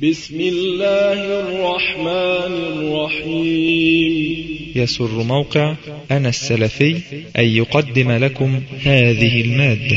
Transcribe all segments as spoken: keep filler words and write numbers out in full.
بسم الله الرحمن الرحيم. يسر موقع أنا السلفي أن يقدم لكم هذه المادة.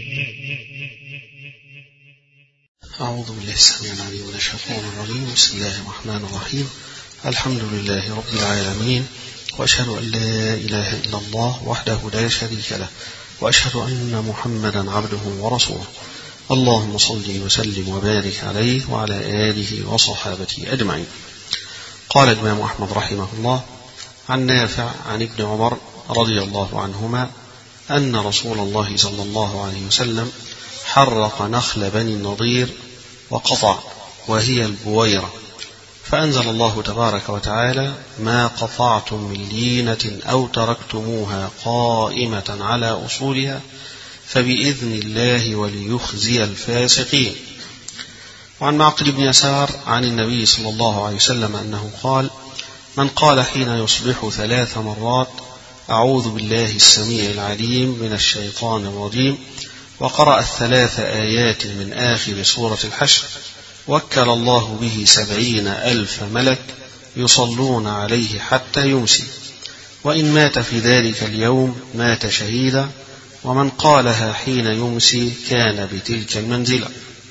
أعوذ بالله السميع العليم من الشيطان الرجيم. بسم الله الرحمن الرحيم. الحمد لله رب العالمين، وأشهد أن لا إله إلا الله وحده لا شريك له، وأشهد أن محمدا عبده ورسوله. اللهم صل وسلم وبارك عليه وعلى آله وصحابته أجمعين. قال الإمام أحمد رحمه الله عن نافع عن ابن عمر رضي الله عنهما أن رسول الله صلى الله عليه وسلم حرق نخل بني النضير وقطع، وهي البويرة، فأنزل الله تبارك وتعالى: ما قطعتم من لينة أو تركتموها قائمة على أصولها فبإذن الله وليخزي الفاسقين. وعن معقل بن يسار عن النبي صلى الله عليه وسلم أنه قال: من قال حين يصبح ثلاث مرات أعوذ بالله السميع العليم من الشيطان الرجيم، وقرأ الثلاث آيات من آخر سورة الحشر، وكل الله به سبعين ألف ملك يصلون عليه حتى يمسي، وإن مات في ذلك اليوم مات شهيدا، ومن قالها حين يمسي كان بتلك المنزلة.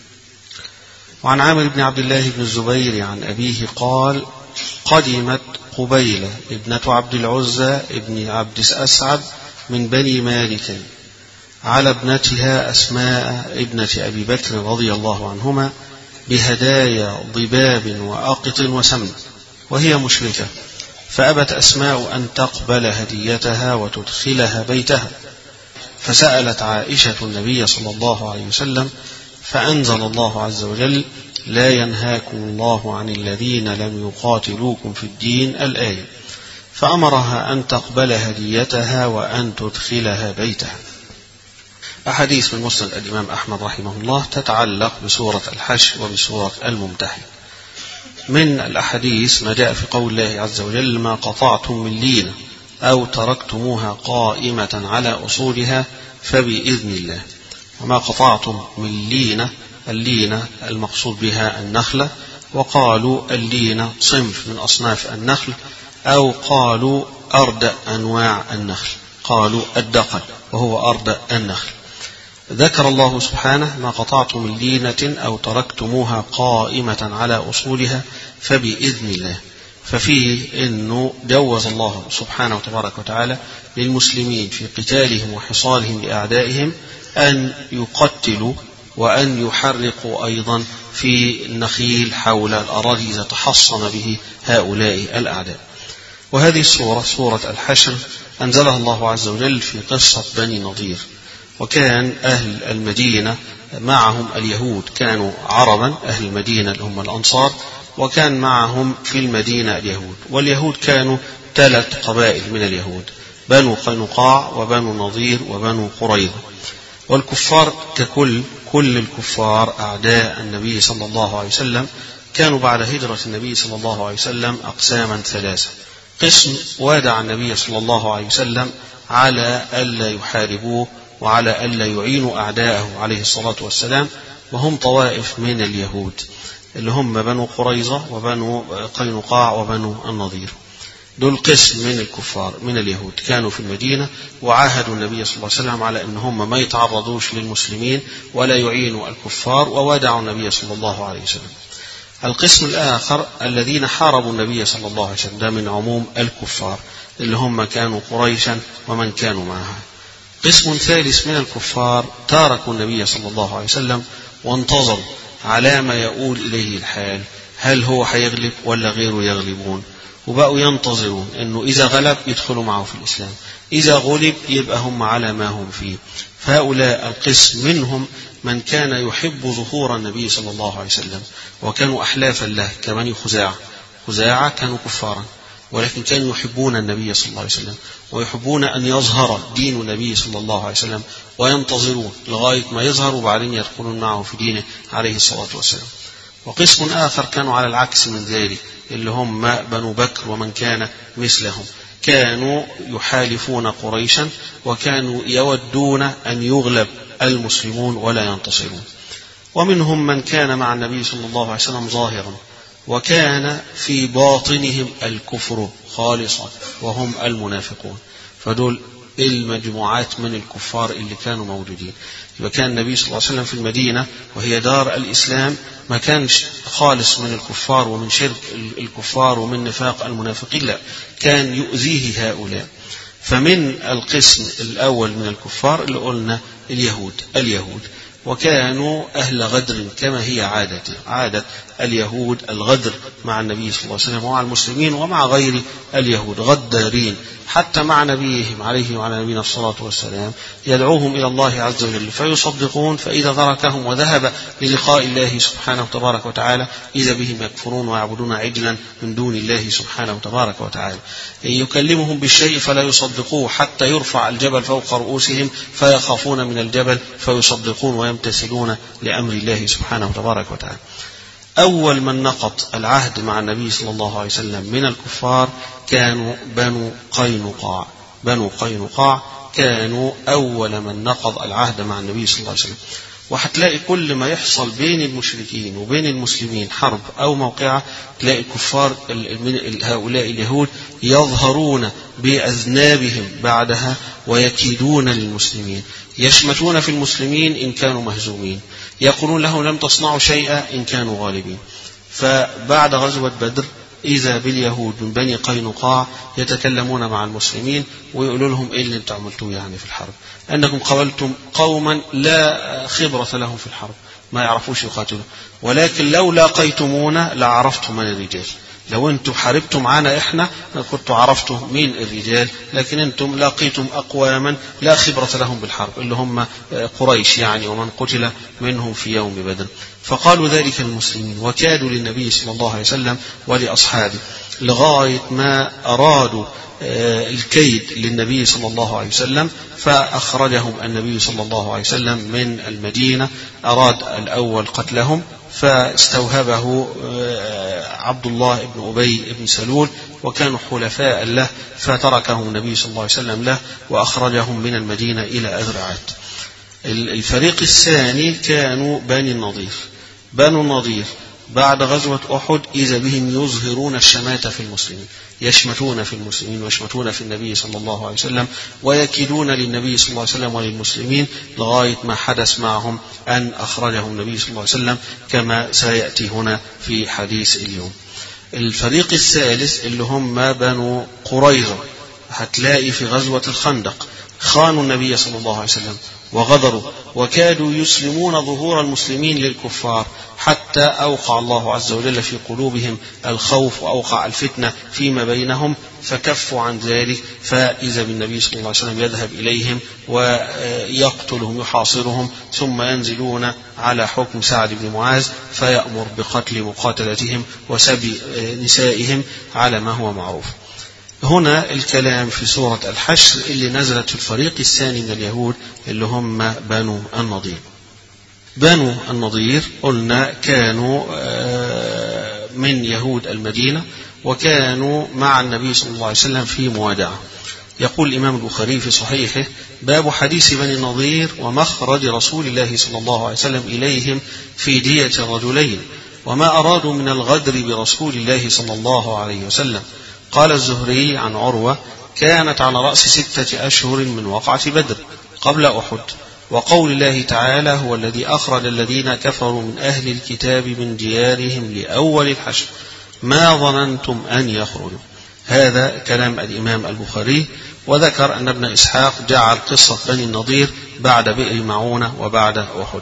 وعن عامر بن عبد الله بن الزبير عن أبيه قال: قدمت قبيلة ابنة عبد العزى ابن عبد أسعد من بني مالك على ابنتها أسماء ابنة أبي بكر رضي الله عنهما بهدايا ضباب وأقط وسمن، وهي مشركة، فأبت أسماء أن تقبل هديتها وتدخلها بيتها، فسألت عائشة النبي صلى الله عليه وسلم، فأنزل الله عز وجل: لا ينهاكم الله عن الذين لم يقاتلوكم في الدين الآية، فأمرها أن تقبل هديتها وأن تدخلها بيتها. أحاديث من مسند الإمام أحمد رحمه الله تتعلق بسورة الحشر وبسورة الممتحن. من الأحاديث ما جاء في قول الله عز وجل: ما قطعتم من لينة أو تركتموها قائمة على أصولها فبإذن الله. وما قطعتم من لينة، اللينة المقصود بها النخلة، وقالوا اللينة صنف من أصناف النخل، أو قالوا أردأ أنواع النخل، قالوا الدقل وهو أردأ النخل. ذكر الله سبحانه: ما قطعتم من لينة أو تركتموها قائمة على أصولها فبإذن الله. ففيه أنه جوز الله سبحانه وتبارك وتعالى للمسلمين في قتالهم وحصارهم لأعدائهم أن يقتلوا وأن يحرقوا أيضا في النخيل حول الأراضي إذا تحصن به هؤلاء الأعداء. وهذه السورة سورة الحشر أنزلها الله عز وجل في قصة بني نضير. وكان أهل المدينة معهم اليهود، كانوا عربا أهل المدينة اللي هم الأنصار، وكان معهم في المدينة اليهود، واليهود كانوا ثلاث قبائل من اليهود: بنو قينقاع وبنو نضير وبنو قريظة. والكفار ككل، كل الكفار أعداء النبي صلى الله عليه وسلم، كانوا بعد هجرة النبي صلى الله عليه وسلم أقساما ثلاثة. قسم وادع النبي صلى الله عليه وسلم على ألا يحاربوه وعلى ألا يعينوا أعداءه عليه الصلاة والسلام، وهم طوائف من اليهود اللي هم بنو قريظة وبنو قينقاع وبنو النضير. دول قسم من الكفار من اليهود كانوا في المدينة، وعاهدوا النبي صلى الله عليه وسلم على أن هم ما يتعرضوش للمسلمين ولا يعينوا الكفار، ووادعوا النبي صلى الله عليه وسلم. القسم الآخر الذين حاربوا النبي صلى الله عليه وسلم، ده من عموم الكفار اللي هم كانوا قريشا ومن كانوا معها. قسم ثالث من الكفار تاركوا النبي صلى الله عليه وسلم وانتظروا على ما يؤول إليه الحال، هل هو هيغلب ولا غيره يغلبون، وبقوا ينتظرون أنه إذا غلب يدخلوا معه في الإسلام، إذا غلب يبقى هم على ما هم فيه. فهؤلاء القسم منهم من كان يحب ظهور النبي صلى الله عليه وسلم، وكانوا أحلافا له كبني خزاعة. خزاعة كانوا كفارا، ولكن كانوا يحبون النبي صلى الله عليه وسلم، ويحبون أن يظهر دين النبي صلى الله عليه وسلم، وينتظرون لغاية ما يظهر وبعدين يدخلون معه في دينه عليه الصلاة والسلام. وقسم آخر كانوا على العكس من ذلك، اللي هم بنو بكر ومن كان مثلهم، كانوا يحالفون قريشا وكانوا يودون أن يغلب المسلمون ولا ينتصرون. ومنهم من كان مع النبي صلى الله عليه وسلم ظاهرا وكان في باطنهم الكفر خالصا وهم المنافقون. فدول المجموعات من الكفار اللي كانوا موجودين. يبقى كان النبي صلى الله عليه وسلم في المدينة وهي دار الإسلام ما كانش خالص من الكفار ومن شرك الكفار ومن نفاق المنافقين، لا، كان يؤذيه هؤلاء. فمن القسم الأول من الكفار اللي قلنا اليهود اليهود وكانوا أهل غدر كما هي عادة عادة اليهود الغدر مع النبي صلى الله عليه وسلم ومع المسلمين ومع غير اليهود، غدارين حتى مع نبيهم عليه وعلى نبينا الصلاة والسلام، يدعوهم إلى الله عز وجل فيصدقون، فإذا تركهم وذهب للقاء الله سبحانه وتبارك وتعالى إذا بهم يكفرون ويعبدون عجلا من دون الله سبحانه وتبارك وتعالى. يكلمهم بالشيء فلا يصدقوه حتى يرفع الجبل فوق رؤوسهم فيخافون من الجبل فيصدقون ويمتثلون لأمر الله سبحانه وتبارك وتعالى. أول من نقض العهد مع النبي صلى الله عليه وسلم من الكفار كانوا بنو قينقاع. بنو قينقاع كانوا أول من نقض العهد مع النبي صلى الله عليه وسلم. وهتلاقي كل ما يحصل بين المشركين وبين المسلمين حرب أو موقعة تلاقي الكفار هؤلاء اليهود يظهرون بأذنابهم بعدها ويكيدون للمسلمين، يشمتون في المسلمين إن كانوا مهزومين، يقولون لهم لم تصنعوا شيئا إن كانوا غالبين. فبعد غزوة بدر إذا باليهود من بني قينقاع يتكلمون مع المسلمين ويقولوا لهم إيه اللي انتم عملتوه يعني في الحرب، أنكم قابلتم قوما لا خبرة لهم في الحرب، ما يعرفوش يقاتلوا، ولكن لو لاقيتمونا لعرفتم من الرجال. لو انتم حاربتم معنا احنا كنتوا عرفتم مين الرجال، لكن انتم لاقيتم اقواما لا خبرة لهم بالحرب اللي هم قريش يعني ومن قتل منهم في يوم بدر. فقالوا ذلك المسلمين وكادوا للنبي صلى الله عليه وسلم ولأصحابه لغاية ما أرادوا الكيد للنبي صلى الله عليه وسلم، فأخرجهم النبي صلى الله عليه وسلم من المدينة. أراد الأول قتلهم فاستوهبه عبد الله بن أبي بن سلول وكانوا حلفاء له، فتركهم النبي صلى الله عليه وسلم له وأخرجهم من المدينة إلى أذرعات. الفريق الثاني كانوا بني النضير. بنو النضير بعد غزوة أحد إذا بهم يظهرون الشماتة في المسلمين، يشمتون في المسلمين ويشمتون في النبي صلى الله عليه وسلم ويكيدون للنبي صلى الله عليه وسلم وللمسلمين لغاية ما حدث معهم أن أخرجهم النبي صلى الله عليه وسلم كما سيأتي هنا في حديث اليوم. الفريق الثالث اللي هم بنو قريظة، هتلاقي في غزوة الخندق خانوا النبي صلى الله عليه وسلم وغدروا وكادوا يسلمون ظهور المسلمين للكفار حتى أوقع الله عز وجل في قلوبهم الخوف وأوقع الفتنة فيما بينهم فكفوا عن ذلك. فإذا بالنبي صلى الله عليه وسلم يذهب إليهم ويقتلهم يحاصرهم ثم ينزلون على حكم سعد بن معاذ فيأمر بقتل مقاتلتهم وسبي نسائهم على ما هو معروف. هنا الكلام في سورة الحشر اللي نزلت في الفريق الثاني من اليهود اللي هم بنو النضير. بنو النضير قلنا كانوا من يهود المدينة وكانوا مع النبي صلى الله عليه وسلم في موادعة. يقول الإمام البخاري في صحيحه: باب حديث بني النضير ومخرج رسول الله صلى الله عليه وسلم إليهم في دية الرجلين وما أرادوا من الغدر برسول الله صلى الله عليه وسلم. قال الزهري عن عروة: كانت على رأس ستة أشهر من وقعة بدر قبل أحد، وقول الله تعالى: هو الذي أخرج الذين كفروا من أهل الكتاب من ديارهم لأول الحشر ما ظننتم أن يخرجوا. هذا كلام الإمام البخاري. وذكر أن ابن إسحاق جعل قصة بني النضير بعد بئر معونة وبعد أحد.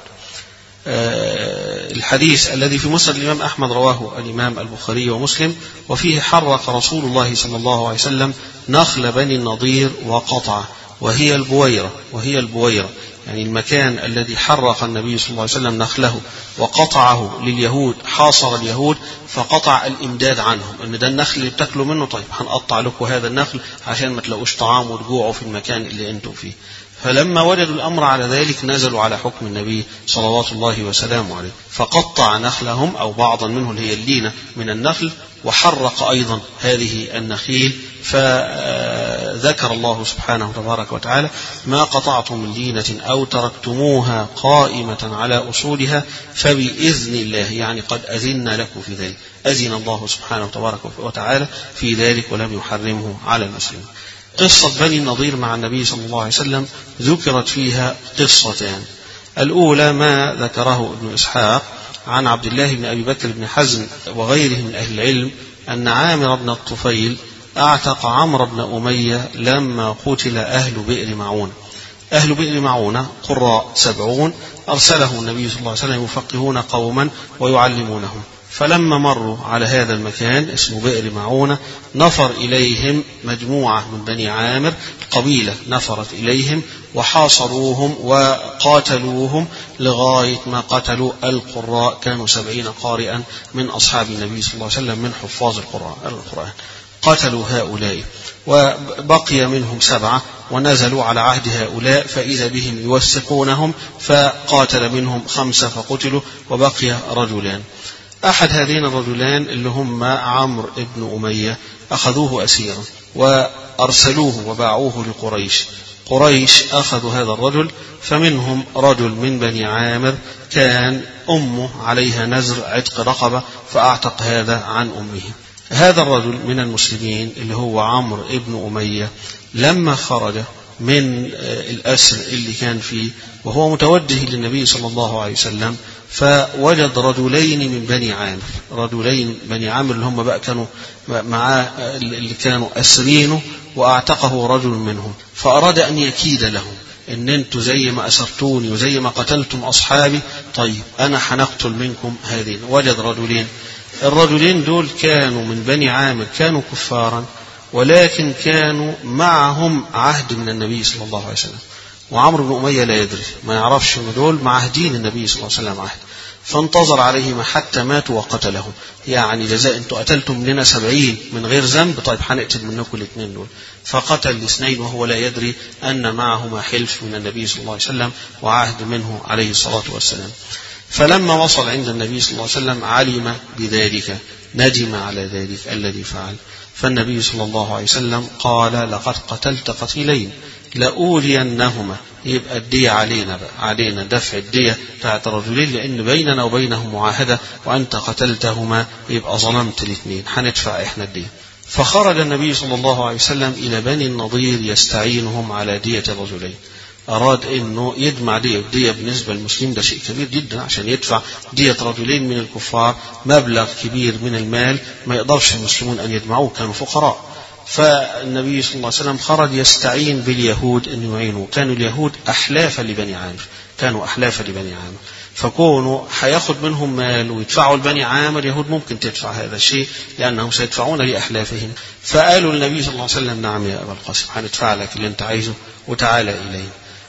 الحديث الذي في مسند الإمام أحمد رواه الإمام البخاري ومسلم، وفيه: حرق رسول الله صلى الله عليه وسلم نخل بني النضير وقطع، وهي البويرة وهي البويرة يعني المكان الذي حرق النبي صلى الله عليه وسلم نخله وقطعه لليهود، حاصر اليهود فقطع الإمداد عنهم، أن ده النخل اللي بتاكلوا منه، طيب هنقطع لكم هذا النخل عشان ما تلاقوش طعام وتجوعوا في المكان اللي أنتم فيه. فلما وجدوا الأمر على ذلك نزلوا على حكم النبي صلوات الله وسلامه عليه، فقطع نخلهم أو بعضا منه اللي هي اللينة من النخل، وحرق أيضا هذه النخيل. ف ذكر الله سبحانه تبارك وتعالى ما قطعتم من لينة أو تركتموها قائمة على أصولها فبإذن الله، يعني قد أذن لكم في ذلك، أذن الله سبحانه تبارك وتعالى في ذلك ولم يحرمه على المسلمين. قصة بني النضير مع النبي صلى الله عليه وسلم ذكرت فيها قصتان. الأولى ما ذكره ابن إسحاق عن عبد الله بن أبي بكر بن حزم وغيره من أهل العلم أن عامر بن الطفيل أعتق عمرو بن أمية لما قتل أهل بئر معونة. أهل بئر معونة قراء سبعون أرسله النبي صلى الله عليه وسلم يفقهون قوما ويعلمونهم، فلما مروا على هذا المكان اسمه بئر معونة نفر إليهم مجموعة من بني عامر، قبيلة نفرت إليهم وحاصروهم وقاتلوهم لغاية ما قتلوا القراء، كانوا سبعين قارئا من أصحاب النبي صلى الله عليه وسلم من حفاظ القرآن، قتلوا هؤلاء وبقي منهم سبعة ونزلوا على عهد هؤلاء فإذا بهم يوثقونهم، فقاتل منهم خمسة فقتلوا وبقي رجلان. أحد هذين الرجلان اللي هم عمرو بن أمية أخذوه أسيرا وأرسلوه وباعوه لقريش. قريش أخذوا هذا الرجل، فمنهم رجل من بني عامر كان أمه عليها نذر عتق رقبة فأعتق هذا عن أمه. هذا الرجل من المسلمين اللي هو عمرو بن أمية لما خرج من الأسر اللي كان فيه وهو متوجه للنبي صلى الله عليه وسلم، فوجد رجلين من بني عامر، رجلين بني عامر اللي هم بقى كانوا معاه اللي كانوا أسرينه، وأعتقه رجل منهم، فأراد أن يكيد لهم إن أنتوا زي ما أسرتوني وزي ما قتلتم أصحابي، طيب أنا حنقتل منكم هذين. وجد رجلين، الرجلين دول كانوا من بني عامر، كانوا كفارا ولكن كانوا معهم عهد من النبي صلى الله عليه وسلم، وعمرو بن أمية لا يدري، ما يعرفش ان دول معاهدين النبي صلى الله عليه وسلم عهد، فانتظر عليهم حتى ماتوا وقتلهم، يعني جزاء انتوا قتلتم لنا سبعين من غير ذنب، طيب هنقتل منكم الاثنين دول، فقتل الاثنين وهو لا يدري ان معهما حلف من النبي صلى الله عليه وسلم وعهد منه عليه الصلاة والسلام. فلما وصل عند النبي صلى الله عليه وسلم علم بذلك، ندم على ذلك الذي فعل، فالنبي صلى الله عليه وسلم قال لقد قتلت قتيلين لأولينهما، يبقى الدية علينا بقى، علينا دفع الدية بتاعت الرجلين لأن بيننا وبينهم معاهدة، وأنت قتلتهما يبقى ظلمت الاثنين، هندفع إحنا الدية. فخرج النبي صلى الله عليه وسلم إلى بني النضير يستعينهم على دية الرجلين، أراد أنه يجمع دية، دية بالنسبة للمسلم ده شيء كبير جدا، عشان يدفع دية رجلين من الكفار مبلغ كبير من المال ما يقدرش المسلمون أن يجمعوه، كانوا فقراء. فالنبي صلى الله عليه وسلم خرج يستعين باليهود أن يعينوا، كانوا اليهود أحلافا لبني عامر، كانوا أحلافا لبني عامر، فكونوا حياخد منهم مال ويدفعوا لبني عامر، يهود ممكن تدفع هذا الشيء لأنهم سيدفعون لأحلافهم. فقالوا النبي صلى الله عليه وسلم نعم يا أبا القاسم، هندفع لك اللي أنت عايزه وتعالى إليه.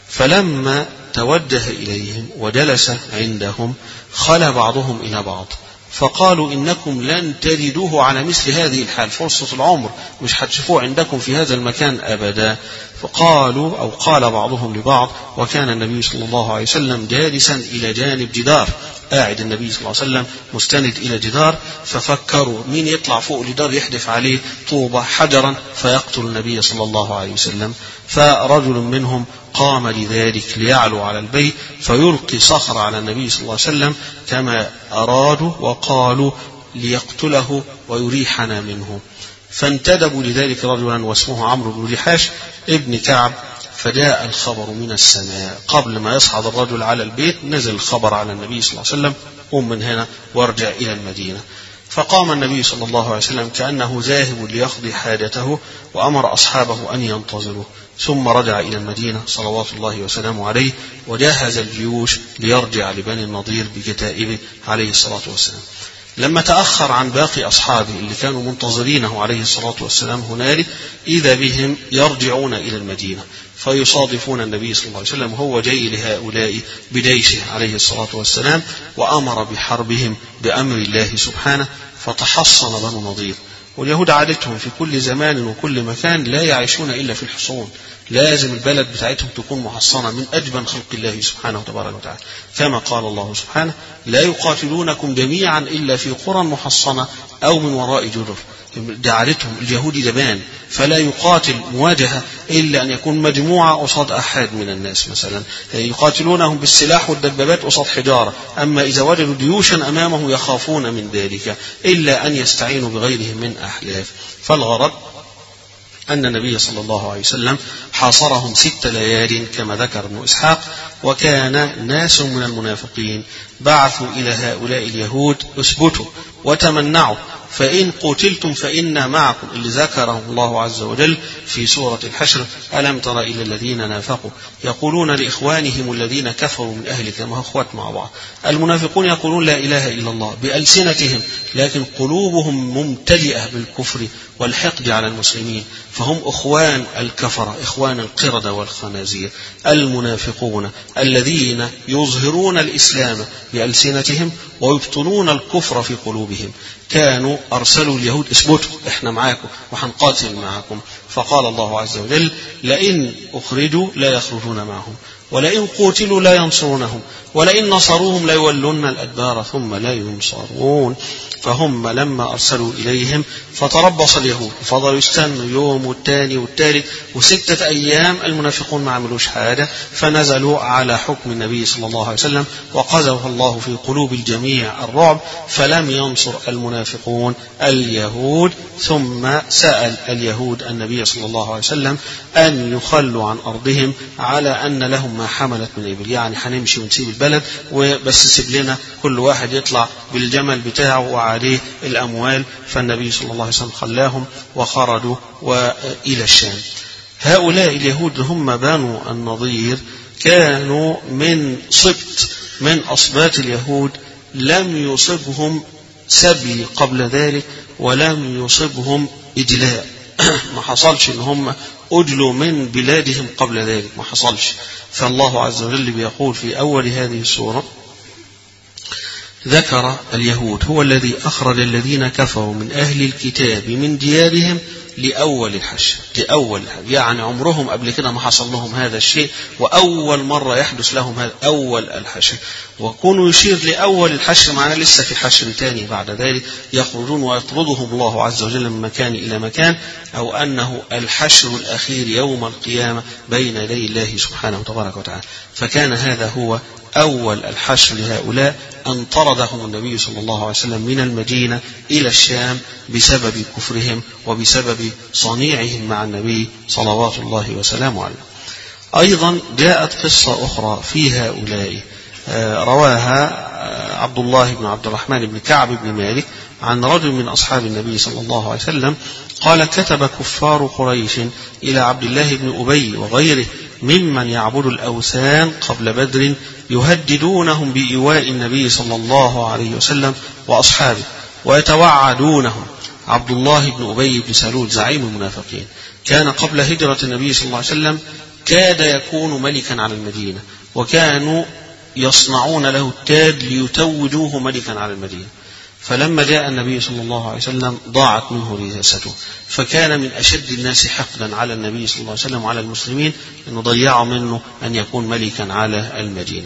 فلما توجه إليهم وجلس عندهم خلى بعضهم إلى بعض فقالوا إنكم لن تجدوه على مثل هذه الحال، فرصة العمر مش هتشوفوه عندكم في هذا المكان أبدا. فقالوا أو قال بعضهم لبعض، وكان النبي صلى الله عليه وسلم جالسا إلى جانب جدار، قاعد النبي صلى الله عليه وسلم مستند إلى جدار، ففكروا مين يطلع فوق الجدار يحدف عليه طوبة حجرا فيقتل النبي صلى الله عليه وسلم. فرجل منهم قام لذلك ليعلو على البيت فيلقي صخر على النبي صلى الله عليه وسلم كما أرادوا، وقالوا ليقتله ويريحنا منه. فانتدبوا لذلك رجلا واسمه عمرو بن جحاش ابن كعب، فجاء الخبر من السماء، قبل ما يصعد الرجل على البيت نزل الخبر على النبي صلى الله عليه وسلم، قم من هنا وارجع إلى المدينة. فقام النبي صلى الله عليه وسلم كأنه ذاهب ليقضي حاجته، وأمر أصحابه أن ينتظروه، ثم رجع إلى المدينة صلوات الله وسلامه عليه، وجهز الجيوش ليرجع لبني النضير بكتائبه عليه الصلاة والسلام. لما تأخر عن باقي أصحابه اللي كانوا منتظرينه عليه الصلاة والسلام هنالك، إذا بهم يرجعون إلى المدينة فيصادفون النبي صلى الله عليه وسلم وهو جاي لهؤلاء بديشه عليه الصلاة والسلام، وأمر بحربهم بأمر الله سبحانه. فتحصن بنو النضير واليهود عادتهم في كل زمان وكل مكان لا يعيشون إلا في الحصون، لازم البلد بتاعتهم تكون محصنة من أجبن خلق الله سبحانه وتبارك وتعالى، كما قال الله سبحانه: لا يقاتلونكم جميعا إلا في قرى محصنة أو من وراء جدر. دعالتهم اليهودي دبان، فلا يقاتل مواجهة إلا أن يكون مجموعة قصاد أحد من الناس، مثلا يقاتلونهم بالسلاح والدبابات قصاد حجارة، أما إذا وجدوا جيوشا أمامه يخافون من ذلك إلا أن يستعينوا بغيرهم من أحلاف. فالغرض أن النبي صلى الله عليه وسلم حاصرهم ست ليال كما ذكر ابن إسحاق، وكان ناس من المنافقين بعثوا إلى هؤلاء اليهود: اثبتوا وتمنعوا فإن قتلتم فإنا معكم، اللي ذكره الله عز وجل في سورة الحشر: ألم تر إلى الذين نافقوا يقولون لإخوانهم الذين كفروا من أهل كما أخوات مع بعض. المنافقون يقولون لا إله إلا الله بألسنتهم، لكن قلوبهم ممتلئة بالكفر والحقد على المسلمين، فهم أخوان الكفرة، إخوان القردة والخنازير. المنافقون الذين يظهرون الإسلام بألسنتهم ويبطنون الكفر في قلوبهم، كانوا أرسلوا اليهود: اثبتوا إحنا معاكم وحنقاتل معاكم. فقال الله عز وجل: لئن أخرجوا لا يخرجون معهم، ولئن قتلوا لا ينصرونهم، ولئن نصروهم لا يولون الأدبار ثم لا ينصرون. فهم لما أرسلوا إليهم فتربص اليهود، فضلوا يستنوا يوم والتاني والتالت وستة أيام، المنافقون ما عملوش حاجة، فنزلوا على حكم النبي صلى الله عليه وسلم وقذف الله في قلوب الجميع الرعب، فلم ينصر المنافقون اليهود. ثم سأل اليهود النبي صلى الله عليه وسلم أن يخلوا عن أرضهم على أن لهم ما حملت من إبل، يعني هنمشي ونسيب البلد وبس سيب لنا كل واحد يطلع بالجمل بتاعه وعليه الأموال. فالنبي صلى الله عليه وسلم خلاهم وخرجوا وإلى الشام. هؤلاء اليهود هم بنو النضير، كانوا من سبط من أصباط اليهود، لم يصبهم سبي قبل ذلك ولم يصبهم إجلاء، ما حصلش إن هم أجلوا من بلادهم قبل ذلك، ما حصلش. فالله عز وجل بيقول في أول هذه السورة: ذكر اليهود هو الذي أخرج الذين كفروا من أهل الكتاب من ديارهم لأول الحشر، لأول الحشر، يعني عمرهم قبل كده ما حصل لهم هذا الشيء، وأول مرة يحدث لهم هذا أول الحشر. وكونوا يشير لأول الحشر معنا لسه في حشر تاني بعد ذلك يخرجون ويطردهم الله عز وجل من مكان إلى مكان، أو أنه الحشر الأخير يوم القيامة بين يدي الله سبحانه وتبارك وتعالى. فكان هذا هو أول الحشر لهؤلاء، أن طردهم النبي صلى الله عليه وسلم من المدينة إلى الشام بسبب كفرهم وبسبب صنيعهم مع النبي صلوات الله وسلامه عليه. أيضا جاءت قصة أخرى في هؤلاء رواها عبد الله بن عبد الرحمن بن كعب بن مالك عن رجل من أصحاب النبي صلى الله عليه وسلم قال: كتب كفار قريش إلى عبد الله بن أبي وغيره ممن يعبد الأوثان قبل بدر يهددونهم بإيواء النبي صلى الله عليه وسلم وأصحابه ويتوعدونهم. عبد الله بن أبي بن سلول زعيم المنافقين كان قبل هجرة النبي صلى الله عليه وسلم كاد يكون ملكا على المدينة، وكانوا يصنعون له التاج ليتوجوه ملكا على المدينة. فلما جاء النبي صلى الله عليه وسلم ضاعت منه رياسته، فكان من أشد الناس حقدا على النبي صلى الله عليه وسلم وعلى المسلمين أنه ضيعوا منه أن يكون ملكا على المدينة.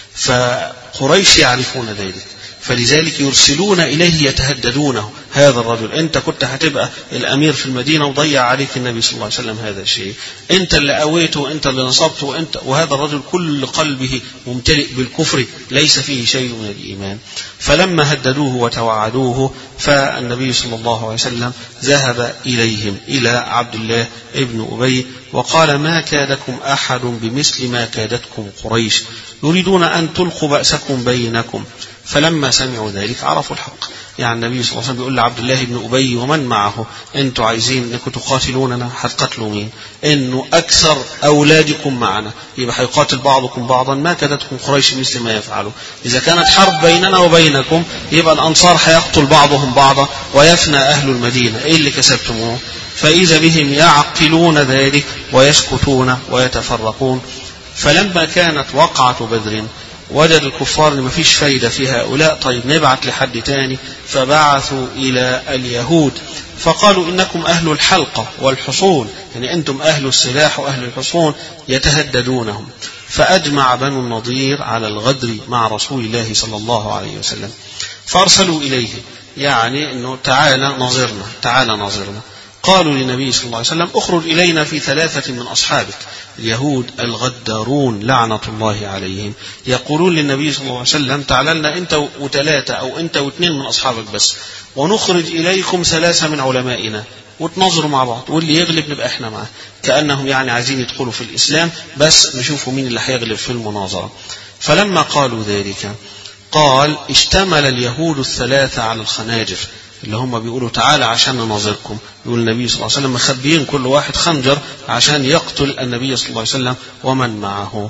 فقريش يعرفون ذلك، فلذلك يرسلون إليه يتهددونه: هذا الرجل أنت كنت هتبقى الأمير في المدينة وضيع عليك النبي صلى الله عليه وسلم هذا الشيء، أنت اللي قويته وأنت اللي نصبته وأنت، وهذا الرجل كل قلبه ممتلئ بالكفر ليس فيه شيء من الإيمان. فلما هددوه وتوعدوه فالنبي صلى الله عليه وسلم ذهب إليهم إلى عبد الله ابن أبي وقال: ما كادكم أحد بمثل ما كادتكم قريش، يريدون أن تلقوا بأسكم بينكم. فلما سمعوا ذلك عرفوا الحق. يعني النبي صلى الله عليه وسلم بيقول لعبد الله بن أبي ومن معه: انتوا عايزين انكم تقاتلوننا، هتقاتلوا مين؟ انه اكثر اولادكم معنا، يبقى هيقاتل بعضكم بعضا. ما كادتكم قريش مثل ما يفعلوا. اذا كانت حرب بيننا وبينكم يبقى الانصار هيقتل بعضهم بعضا ويفنى اهل المدينة، ايه اللي كسبتموه؟ فاذا بهم يعقلون ذلك ويسكتون ويتفرقون. فلما كانت وقعة بدر وجد الكفار ان مفيش فايدة في هؤلاء، طيب نبعت لحد تاني، فبعثوا الى اليهود فقالوا انكم اهل الحلقة والحصون، يعني انتم اهل السلاح واهل الحصون، يتهددونهم. فاجمع بنو النضير على الغدر مع رسول الله صلى الله عليه وسلم، فارسلوا اليه يعني انه تعالى نظرنا تعالى نظرنا. قالوا للنبي صلى الله عليه وسلم اخرج إلينا في ثلاثة من أصحابك. اليهود الغدارون لعنة الله عليهم يقولون للنبي صلى الله عليه وسلم تعال لنا أنت وثلاثة أو أنت واثنين من أصحابك بس، ونخرج إليكم ثلاثة من علمائنا وتنظروا مع بعض، واللي يغلب نبقى احنا معاه، كأنهم يعني عايزين يدخلوا في الإسلام بس نشوفوا مين اللي هيغلب في المناظرة. فلما قالوا ذلك قال اشتمل اليهود الثلاثة على الخناجر، اللي هم بيقولوا تعالى عشان نناظركم، يقول النبي صلى الله عليه وسلم مخبيين كل واحد خنجر عشان يقتل النبي صلى الله عليه وسلم ومن معه.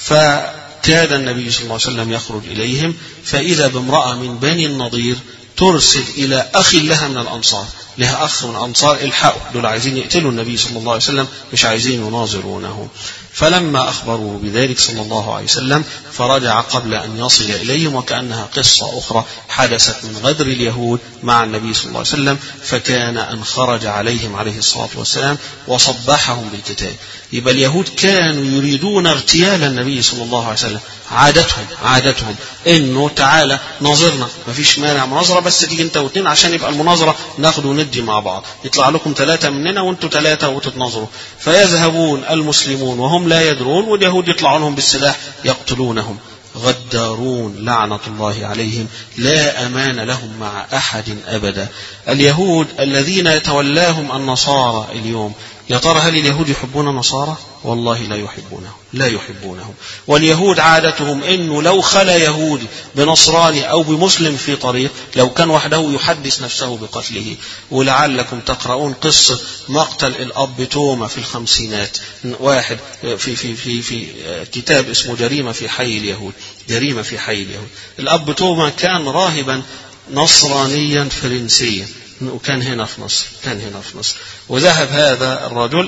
فكاد النبي صلى الله عليه وسلم يخرج إليهم، فإذا بامرأة من بني النضير ترسل إلى أخ لها من الأنصار، لها أخ من الأنصار الحقوا، دول عايزين يقتلوا النبي صلى الله عليه وسلم مش عايزين يناظرونه. فلما أخبروه بذلك صلى الله عليه وسلم فرجع قبل أن يصل إليهم، وكأنها قصة أخرى حدثت من غدر اليهود مع النبي صلى الله عليه وسلم، فكان أن خرج عليهم عليه الصلاة والسلام وصبحهم بالكتاب. يبقى اليهود كانوا يريدون اغتيال النبي صلى الله عليه وسلم، عادتهم عادتهم إنه تعالى ناظرنا، مفيش مانع مناظرة بس تيجي أنت واثنين عشان يبقى المناظرة ناخد وندي مع بعض، يطلع لكم ثلاثة مننا وأنتوا ثلاثة وتتناظروا. فيذهبون المسلمون وهم لا يدرون، واليهود يطلعون لهم بالسلاح يقتلونهم. غدارون لعنة الله عليهم لا أمان لهم مع أحد أبدا. اليهود الذين يتولاهم النصارى اليوم، يا ترى هل اليهود يحبون النصارى؟ والله لا يحبونهم لا يحبونهم. واليهود عادتهم انه لو خلا يهودي بنصراني او بمسلم في طريق، لو كان وحده يحدث نفسه بقتله. ولعلكم تقرؤون قصة مقتل الاب توما في الخمسينات، واحد في في في في كتاب اسمه جريمة في حي اليهود، جريمة في حي اليهود. الاب توما كان راهبا نصرانيا فرنسيا، وكان هنا في مصر كان هنا في مصر وذهب هذا الرجل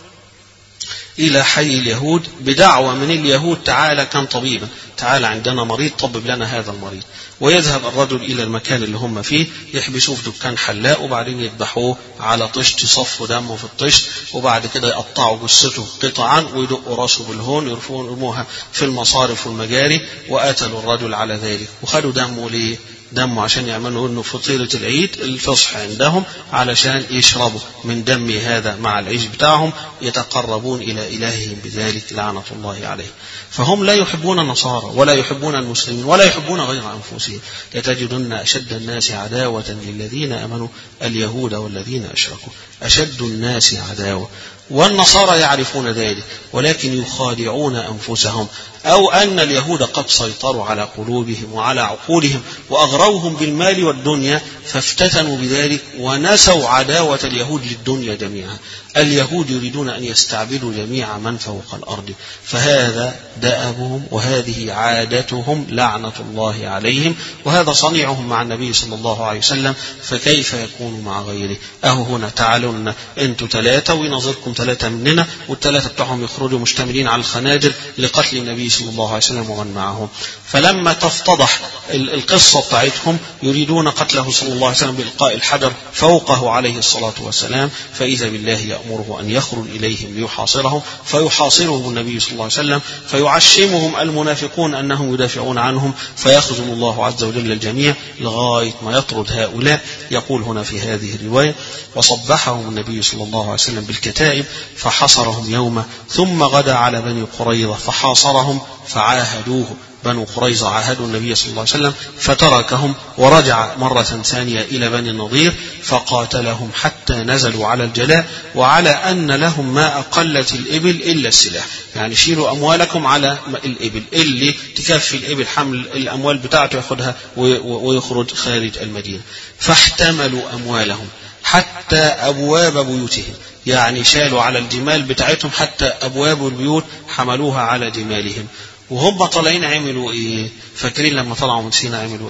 إلى حي اليهود بدعوة من اليهود تعالى، كان طبيبا، تعالى عندنا مريض طبب لنا هذا المريض. ويذهب الرجل إلى المكان اللي هم فيه، يحبسوه في دكان حلاق، وبعدين يذبحوه على طشت، يصفوا دمه في الطشت، وبعد كده يقطعوا جثته قطعا ويدقوا راسه بالهون، يرموها في المصارف والمجاري. وقتلوا الرجل على ذلك. وخدوا دمه ليه؟ دمه عشان يعملوا انه فطيرة العيد الفصح عندهم، علشان يشربوا من دم هذا مع العيش بتاعهم، يتقربون الى الههم بذلك لعنة الله عليه. فهم لا يحبون النصارى ولا يحبون المسلمين ولا يحبون غير انفسهم. لتجدن اشد الناس عداوة للذين امنوا اليهود والذين اشركوا، اشد الناس عداوة. والنصارى يعرفون ذلك ولكن يخادعون أنفسهم، أو أن اليهود قد سيطروا على قلوبهم وعلى عقولهم وأغروهم بالمال والدنيا، فافتتنوا بذلك ونسوا عداوة اليهود للدنيا جميعا. اليهود يريدون أن يستعبدوا جميع من فوق الأرض، فهذا دأبهم وهذه عادتهم لعنة الله عليهم، وهذا صنيعهم مع النبي صلى الله عليه وسلم، فكيف يكون مع غيره؟ أهو هنا تعالوا أنتوا ثلاثة وينظركم ثلاثة مننا، والثلاثة بتوعهم يخرجوا مشتملين على الخناجر لقتل النبي صلى الله عليه وسلم ومن معه. فلما تفتضح القصة بتاعتهم يريدون قتله صلى الله عليه وسلم بإلقاء الحجر فوقه عليه الصلاة والسلام، فإذا بالله يأمره أن يخرج إليهم ليحاصرهم، فيحاصرهم النبي صلى الله عليه وسلم، فيعشمهم المنافقون أنهم يدافعون عنهم، فيخذل الله عز وجل الجميع لغاية ما يطرد هؤلاء. يقول هنا في هذه الرواية: وصبحهم النبي صلى الله عليه وسلم بالكتائب فحصرهم يومه، ثم غدا على بني قريظة فحاصرهم فعاهدوه. بنو قريظة عاهدوا النبي صلى الله عليه وسلم فتركهم، ورجع مرة ثانية إلى بني النضير فقاتلهم حتى نزلوا على الجلاء، وعلى أن لهم ما أقلت الإبل إلا السلاح، يعني شيلوا أموالكم على الإبل، اللي تكفي الإبل حمل الأموال بتاعته يأخذها ويخرج خارج المدينة. فاحتملوا أموالهم حتى أبواب بيوتهم، يعني شالوا على الجمال بتاعتهم حتى أبواب البيوت حملوها على جمالهم. وهم طالعين عملوا إيه؟ فاكرين لما طلعوا من سينا عملوا إيه؟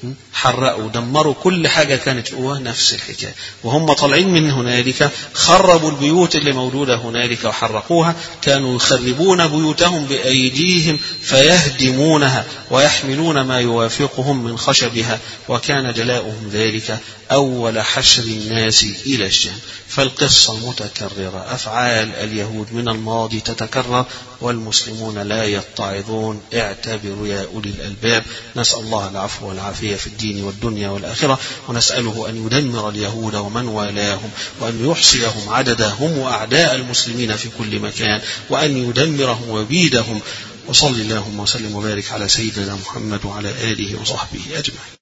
حرقوا دمروا كل حاجة كانت جوه، نفس الحكاية. وهم طالعين من هنالك خربوا البيوت اللي موجودة هنالك وحرقوها. كانوا يخربون بيوتهم بأيديهم فيهدمونها ويحملون ما يوافقهم من خشبها، وكان جلاؤهم ذلك أول حشر الناس إلى الجنة. فالقصة متكررة، أفعال اليهود من الماضي تتكرر والمسلمون لا يتعظون. اعتبروا يا أولي الألباب. نسأل الله العفو والعافية في الدين والدنيا والآخرة، ونسأله أن يدمر اليهود ومن والاهم، وأن يحصيهم عددهم وأعداء المسلمين في كل مكان، وأن يدمرهم ويبيدهم. وصل اللهم وسلم وبارك على سيدنا محمد وعلى آله وصحبه أجمعين.